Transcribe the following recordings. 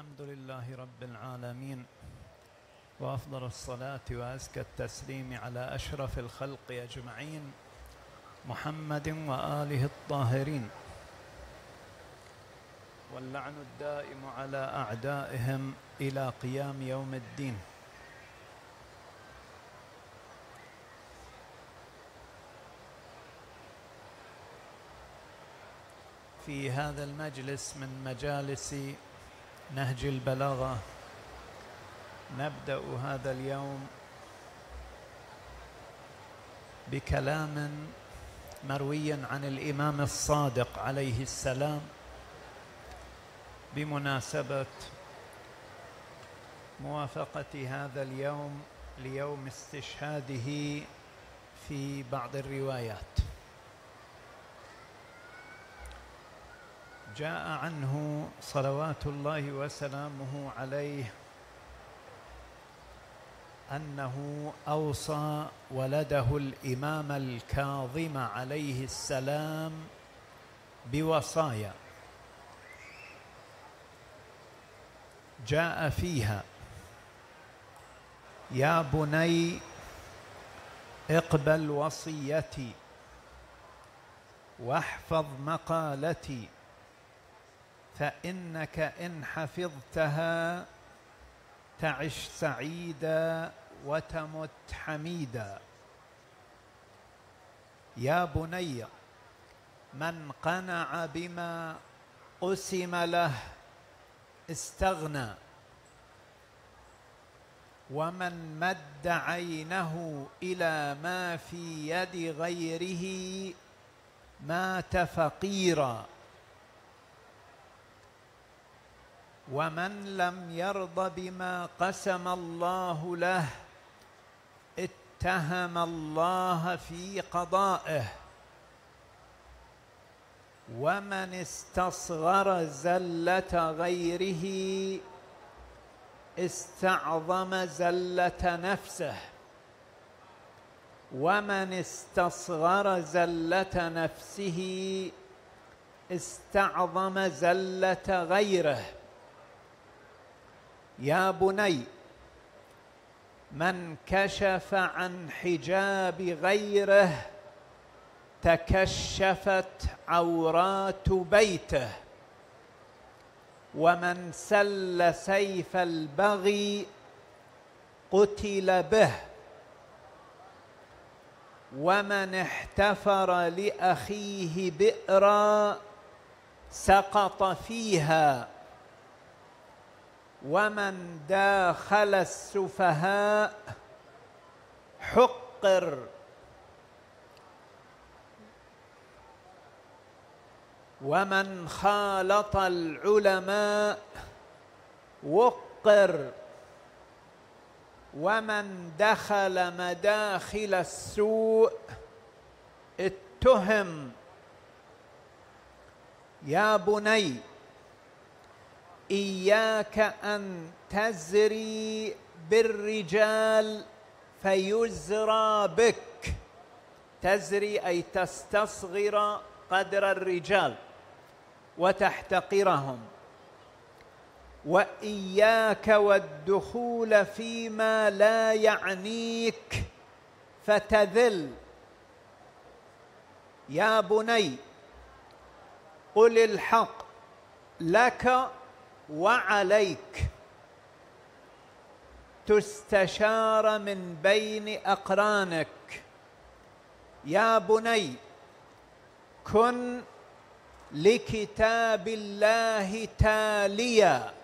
الحمد لله رب العالمين، وأفضل الصلاة وأزكى التسليم على أشرف الخلق أجمعين محمد وآله الطاهرين، واللعن الدائم على أعدائهم إلى قيام يوم الدين. في هذا المجلس من مجالس نهج البلاغة نبدأ هذا اليوم بكلام مروي عن الإمام الصادق عليه السلام بمناسبة موافقة هذا اليوم ليوم استشهاده في بعض الروايات. جاء عنه صلوات الله وسلامه عليه أنه أوصى ولده الإمام الكاظم عليه السلام بوصايا جاء فيها: يا بني اقبل وصيتي واحفظ مقالتي، فإنك إن حفظتها تعش سعيدا وتمت حميدا. يا بني من قنع بما قسم له استغنى، ومن مد عينه إلى ما في يد غيره مات فقيرا، ومن لم يرض بما قسم الله له اتهم الله في قضائه، ومن استصغر زلة غيره استعظم زلة نفسه، ومن استصغر زلة نفسه استعظم زلة غيره. يا بني من كشف عن حجاب غيره تكشفت عورات بيته، ومن سل سيف البغي قتل به، ومن احتفر لأخيه بئرا سقط فيها، ومن داخل السفهاء حقر، ومن خالط العلماء وقر، ومن دخل مداخل السوء اتهم. يا بني إياك أن تزري بالرجال فيزرى بك. تزري أي تستصغر قدر الرجال وتحتقرهم. وإياك والدخول فيما لا يعنيك فتذل. يا بني قل الحق لك وعليك، تستشار من بين أقرانك. يا بني كن لكتاب الله تاليا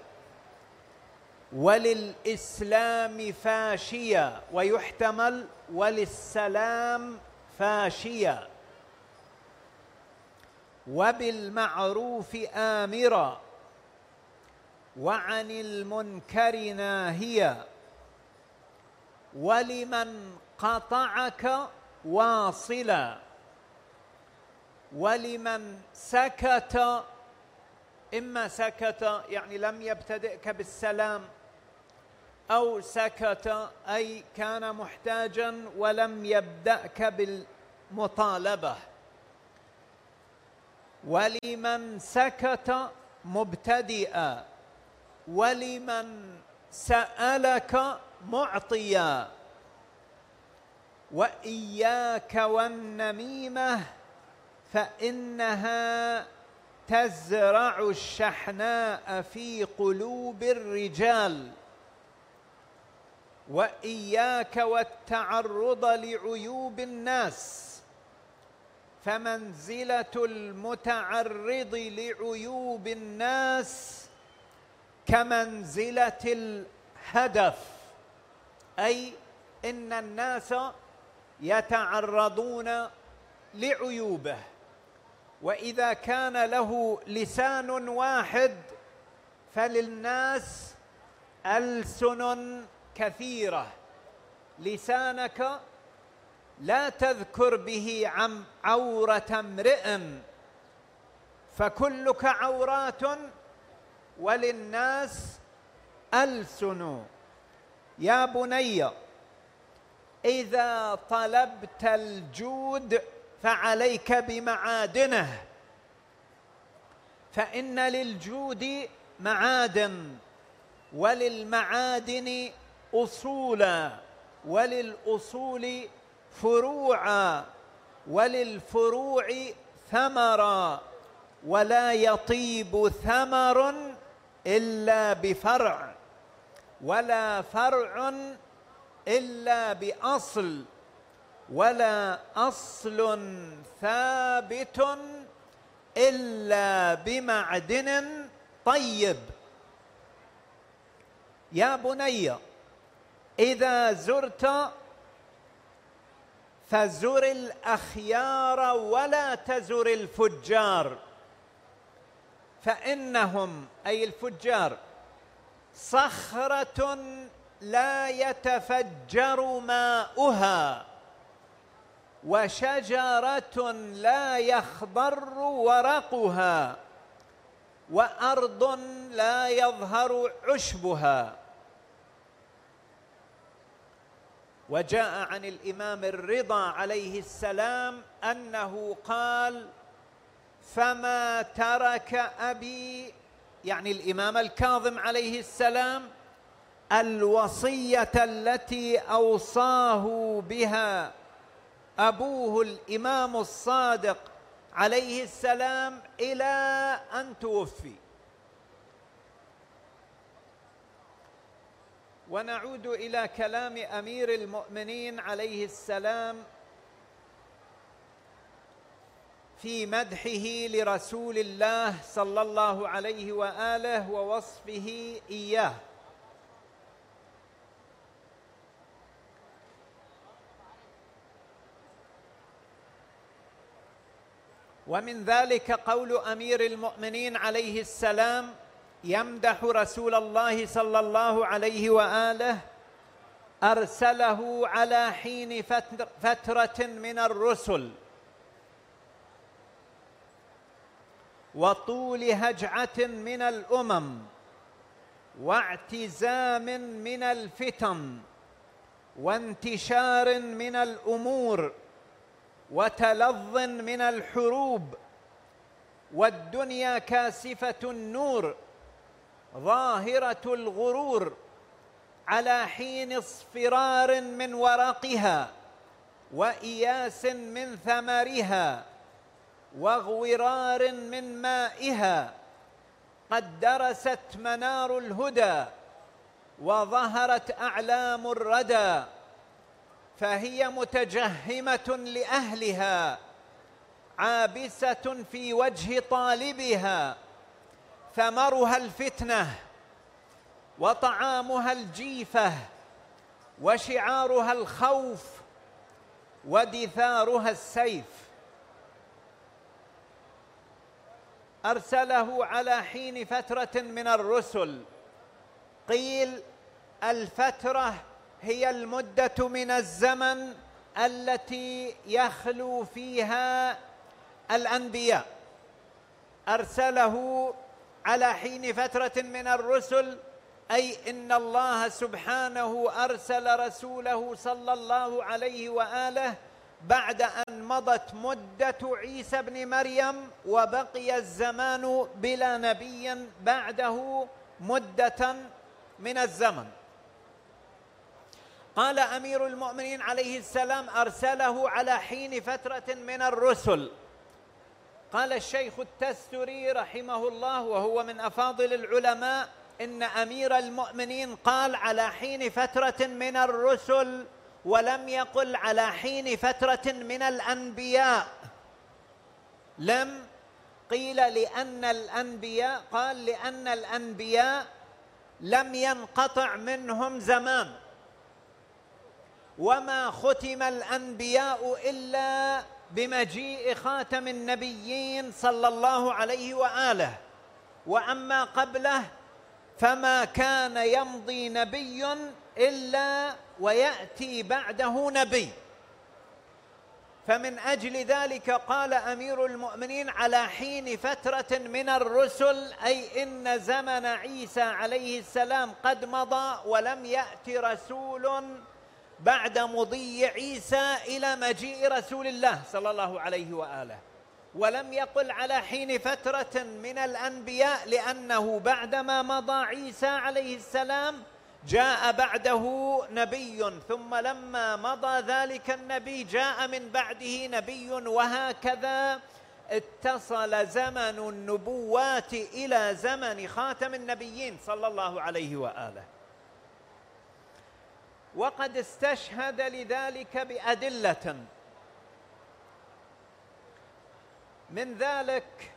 وللإسلام فاشيا، ويحتمل وللسلام فاشيا، وبالمعروف آمرا وعن المنكر ناهيا، ولمن قطعك واصلا، ولمن سكت، إما سكت يعني لم يبتدئك بالسلام، أو سكت أي كان محتاجا ولم يبدأك بالمطالبة. ولمن سكت مبتدئا ولمن سألك معطيا، وإياك والنميمة فإنها تزرع الشحناء في قلوب الرجال، وإياك والتعرض لعيوب الناس، فمنزلة المتعرض لعيوب الناس كمنزلة الهدف، أي إن الناس يتعرضون لعيوبه، وإذا كان له لسان واحد فللناس ألسن كثيرة. لسانك لا تذكر به عن عورة امرئ، فكلك عورات وللناس ألسن. يا بني إذا طلبت الجود فعليك بمعادنه، فإن للجود معادن، وللمعادن أصولا، وللأصول فروعا، وللفروع ثمرا، ولا يطيب ثمر إلا بفرع، ولا فرع إلا بأصل، ولا أصل ثابت إلا بمعدن طيب. يا بني إذا زرت فزر الأخيار ولا تزر الفجار، فإنهم أي الفجار صخرة لا يتفجر ماؤها، وشجرة لا يخضر ورقها، وأرض لا يظهر عشبها. وجاء عن الإمام الرضا عليه السلام أنه قال: فما ترك أبي، يعني الإمام الكاظم عليه السلام، الوصية التي أوصاه بها أبوه الإمام الصادق عليه السلام إلى أن توفي. ونعود إلى كلام أمير المؤمنين عليه السلام في مدحه لرسول الله صلى الله عليه وآله ووصفه إياه. ومن ذلك قول أمير المؤمنين عليه السلام يمدح رسول الله صلى الله عليه وآله: أرسله على حين فترة من الرسل وطول هجعة من الأمم واعتزام من الفتن وانتشار من الأمور وتلظ من الحروب، والدنيا كاسفة النور ظاهرة الغرور، على حين اصفرار من ورقها وإياس من ثمرها واغورار من مائها، قد درست منار الهدى وظهرت أعلام الردى، فهي متجهمة لأهلها عابسة في وجه طالبها، ثمرها الفتنة وطعامها الجيفة وشعارها الخوف ودثارها السيف. أرسله على حين فترة من الرسل، قيل الفترة هي المدة من الزمن التي يخلو فيها الأنبياء. أرسله على حين فترة من الرسل، أي إن الله سبحانه أرسل رسوله صلى الله عليه وآله بعد أن مضت مدة عيسى ابن مريم وبقي الزمان بلا نبي بعده مدة من الزمن. قال أمير المؤمنين عليه السلام أرسله على حين فترة من الرسل. قال الشيخ التستري رحمه الله وهو من أفاضل العلماء إن أمير المؤمنين قال على حين فترة من الرسل ولم يقل على حين فترة من الأنبياء. لم قيل لأن الأنبياء، قال لأن الأنبياء لم ينقطع منهم زمان، وما ختم الأنبياء إلا بمجيء خاتم النبيين صلى الله عليه وآله، وأما قبله فما كان يمضي نبي إلا ويأتي بعده نبي. فمن أجل ذلك قال أمير المؤمنين على حين فترة من الرسل، أي إن زمن عيسى عليه السلام قد مضى ولم يأتي رسول بعد مضي عيسى إلى مجيء رسول الله صلى الله عليه وآله. ولم يقل على حين فترة من الأنبياء لأنه بعدما مضى عيسى عليه السلام جاء بعده نبي، ثم لما مضى ذلك النبي جاء من بعده نبي، وهكذا اتصل زمن النبوات إلى زمن خاتم النبيين صلى الله عليه وآله. وقد استشهد لذلك بأدلة، من ذلك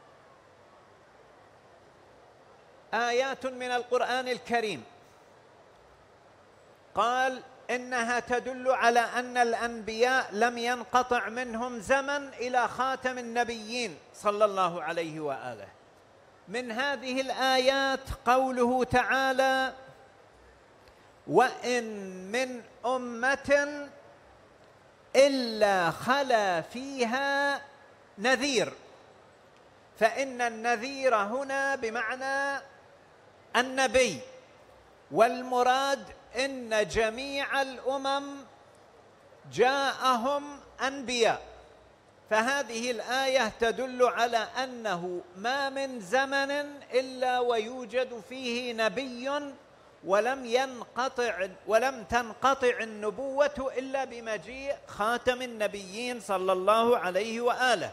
آيات من القرآن الكريم قال إنها تدل على أن الأنبياء لم ينقطع منهم زمن إلى خاتم النبيين صلى الله عليه وآله. من هذه الآيات قوله تعالى: وإن من أمة إلا خلا فيها نذير. فإن النذير هنا بمعنى النبي، والمراد إن جميع الأمم جاءهم أنبياء. فهذه الآية تدل على أنه ما من زمن إلا ويوجد فيه نبي، ولم تنقطع النبوة إلا بمجيء خاتم النبيين صلى الله عليه وآله.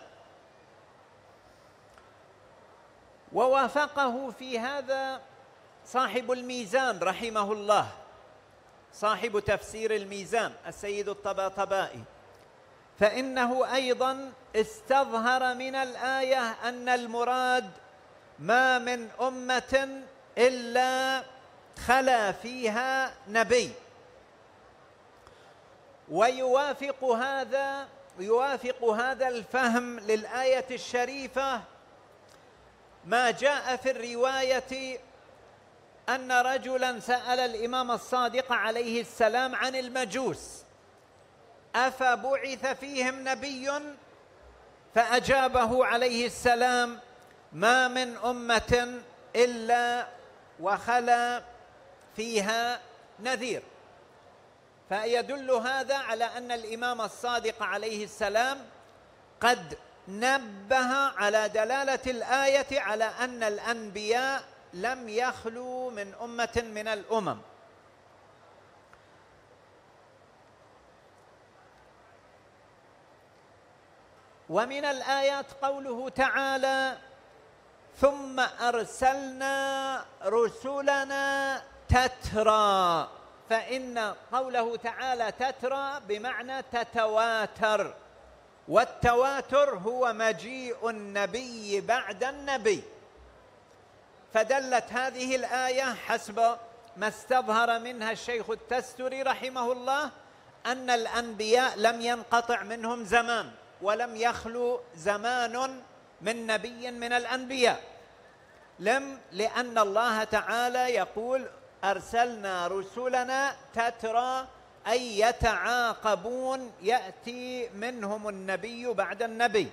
ووافقه في هذا صاحب الميزان رحمه الله، صاحب تفسير الميزان السيد الطباطبائي، فإنه أيضا استظهر من الآية أن المراد ما من أمة إلا خلا فيها نبي. ويوافق هذا الفهم للآية الشريفة ما جاء في الرواية أن رجلا سأل الإمام الصادق عليه السلام عن المجوس: أفبعث فيهم نبي؟ فأجابه عليه السلام: ما من أمة إلا وخلا فيها نذير. فيدل هذا على أن الإمام الصادق عليه السلام قد نبه على دلالة الآية على أن الأنبياء لم يخلوا من أمة من الأمم. ومن الآيات قوله تعالى: ثم أرسلنا رسلنا تترى. فإن قوله تعالى تترى بمعنى تتواتر، والتواتر هو مجيء النبي بعد النبي. فدلت هذه الآية حسب ما استظهر منها الشيخ التستري رحمه الله أن الأنبياء لم ينقطع منهم زمان، ولم يخلو زمان من نبي من الأنبياء. لأن الله تعالى يقول: أرسلنا رسلنا تترى، أي يتعاقبون، يأتي منهم النبي بعد النبي.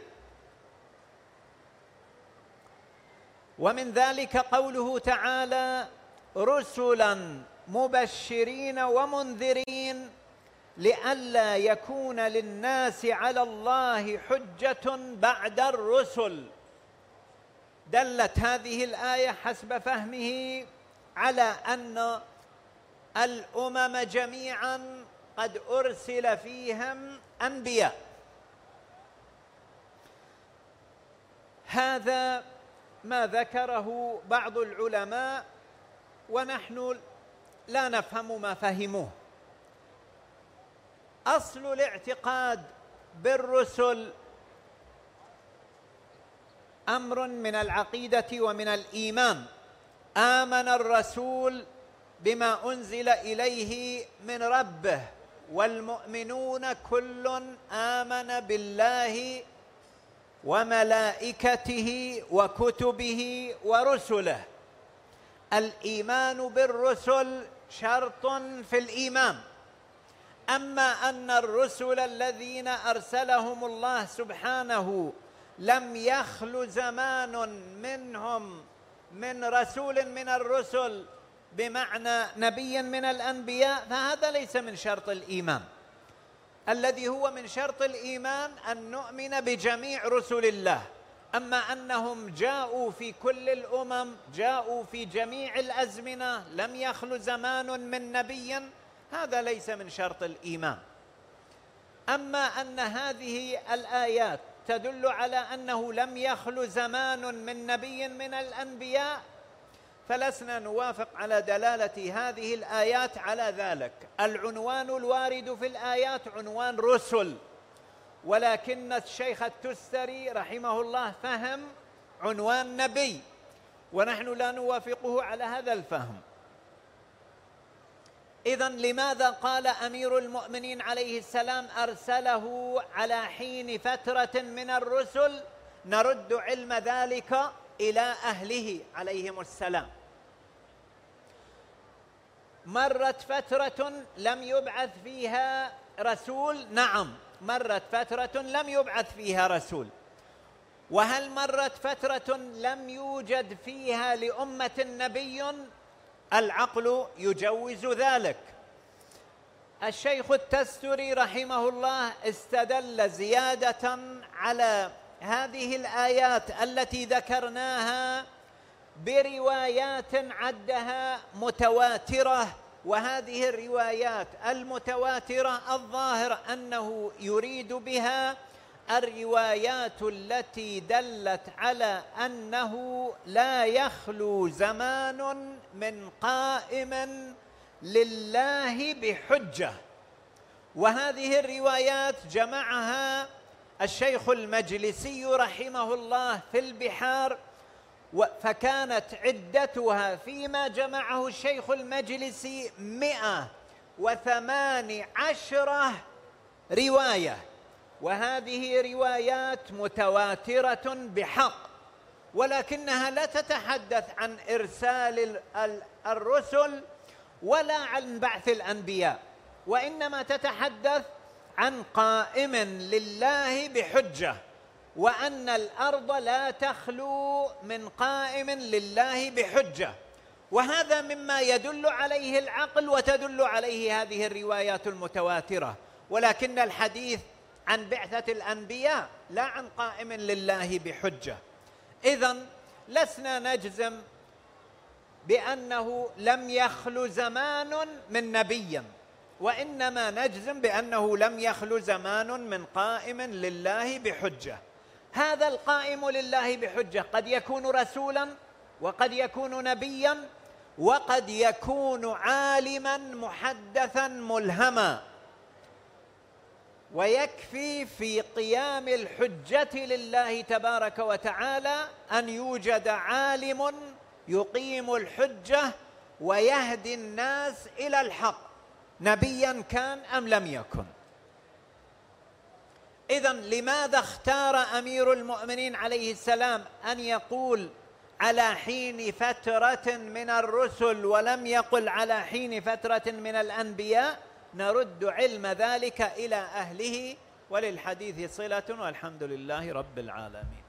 ومن ذلك قوله تعالى: رسلا مبشرين ومنذرين لئلا يكون للناس على الله حجة بعد الرسل. دلت هذه الآية حسب فهمه على أن الأمم جميعا قد أرسل فيهم أنبياء. هذا ما ذكره بعض العلماء ونحن لا نفهم ما فهموه. أصل الاعتقاد بالرسل أمر من العقيدة ومن الإيمان. آمن الرسول بما أنزل إليه من ربه، والمؤمنون كل آمن بالله وملائكته وكتبه ورسله. الإيمان بالرسل شرط في الإيمان. أما أن الرسل الذين أرسلهم الله سبحانه لم يخل زمان منهم من رسول من الرسل بمعنى نبي من الأنبياء، فهذا ليس من شرط الإيمان. الذي هو من شرط الإيمان أن نؤمن بجميع رسل الله. أما أنهم جاءوا في كل الأمم، جاءوا في جميع الأزمنة، لم يخل زمان من نبي، هذا ليس من شرط الإيمان. أما أن هذه الآيات تدل على أنه لم يخل زمان من نبي من الأنبياء، فلسنا نوافق على دلالة هذه الآيات على ذلك. العنوان الوارد في الآيات عنوان رسل، ولكن الشيخ التستري رحمه الله فهم عنوان نبي، ونحن لا نوافقه على هذا الفهم. إذن لماذا قال أمير المؤمنين عليه السلام أرسله على حين فترة من الرسل؟ نرد علم ذلك إلى أهله عليهم السلام. مرت فترة لم يبعث فيها رسول، نعم مرت فترة لم يبعث فيها رسول. وهل مرت فترة لم يوجد فيها لأمة نبي؟ العقل يجوز ذلك. الشيخ التستري رحمه الله استدل زيادة على هذه الآيات التي ذكرناها بروايات عدها متواترة، وهذه الروايات المتواترة الظاهر أنه يريد بها الروايات التي دلت على أنه لا يخلو زمان من قائم لله بحجة. وهذه الروايات جمعها الشيخ المجلسي رحمه الله في البحار، فكانت عدتها فيما جمعه الشيخ المجلسي 118 رواية، وهذه روايات متواترة بحق، ولكنها لا تتحدث عن إرسال الرسل ولا عن بعث الأنبياء، وإنما تتحدث عن قائم لله بحجة، وأن الأرض لا تخلو من قائم لله بحجة. وهذا مما يدل عليه العقل وتدل عليه هذه الروايات المتواترة، ولكن الحديث عن بعثة الأنبياء لا عن قائم لله بحجة. إذن لسنا نجزم بأنه لم يخل زمان من نبي، وإنما نجزم بأنه لم يخل زمان من قائم لله بحجة. هذا القائم لله بحجة قد يكون رسولا، وقد يكون نبيا، وقد يكون عالما محدثا ملهما. ويكفي في قيام الحجة لله تبارك وتعالى أن يوجد عالم يقيم الحجة ويهدي الناس إلى الحق، نبيا كان أم لم يكن. إذن لماذا اختار أمير المؤمنين عليه السلام أن يقول على حين فترة من الرسل ولم يقل على حين فترة من الأنبياء؟ نرد علم ذلك إلى أهله، وللحديث صلة، والحمد لله رب العالمين.